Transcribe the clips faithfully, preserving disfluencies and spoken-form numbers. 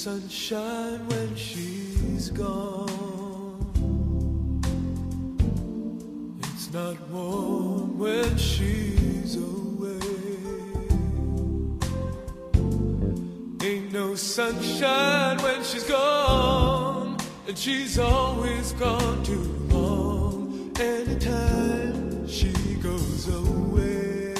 sunshine when she's gone. It's not warm when she's away. Ain't no sunshine when she's gone, and she's always gone too long. Anytime she goes away,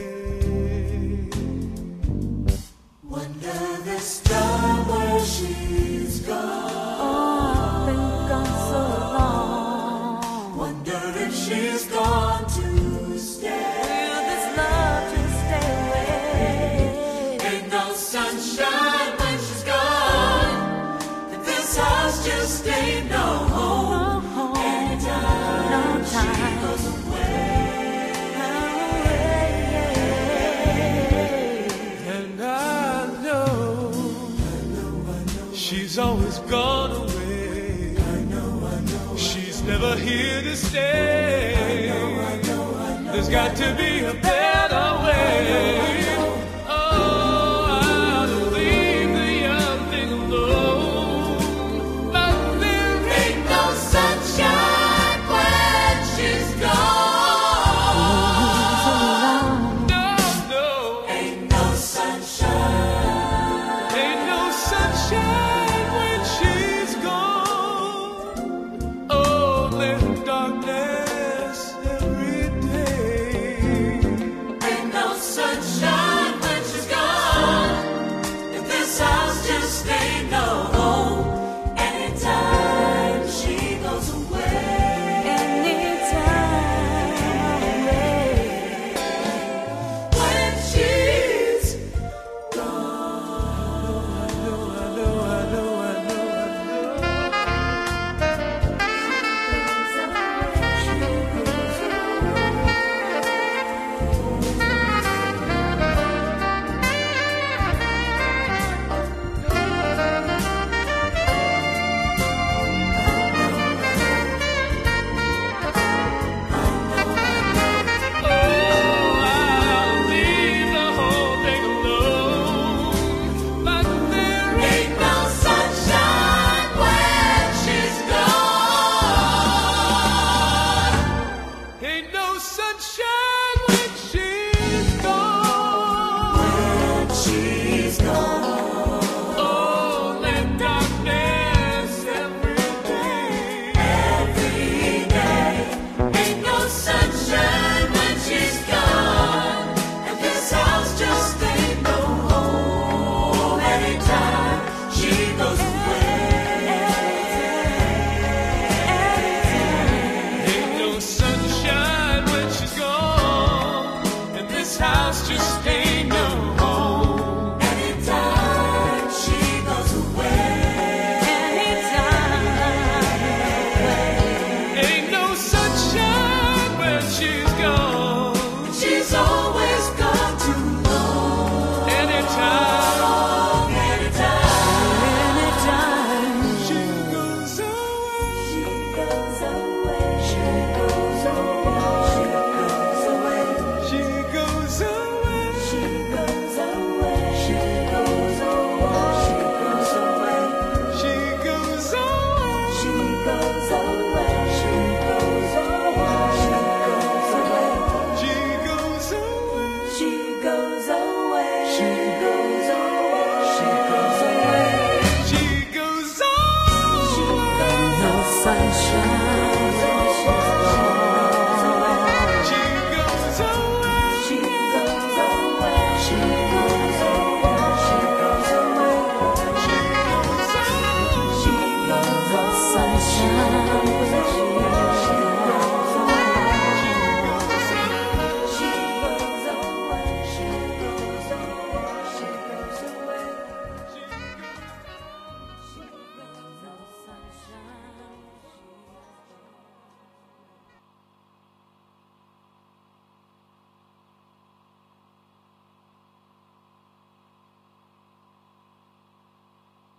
wonder this time where she's gone. Oh, been gone so long. Wonder if she's gone to stay. Will this love just stay away? Ain't no sunshine when she's gone, and this house just ain't no home. Oh, Anytime no she time. goes away, and I know, I know, I know, she's always gone away. I know, I know, she's never here to stay. I know, I know, I know, there's got to be a better way.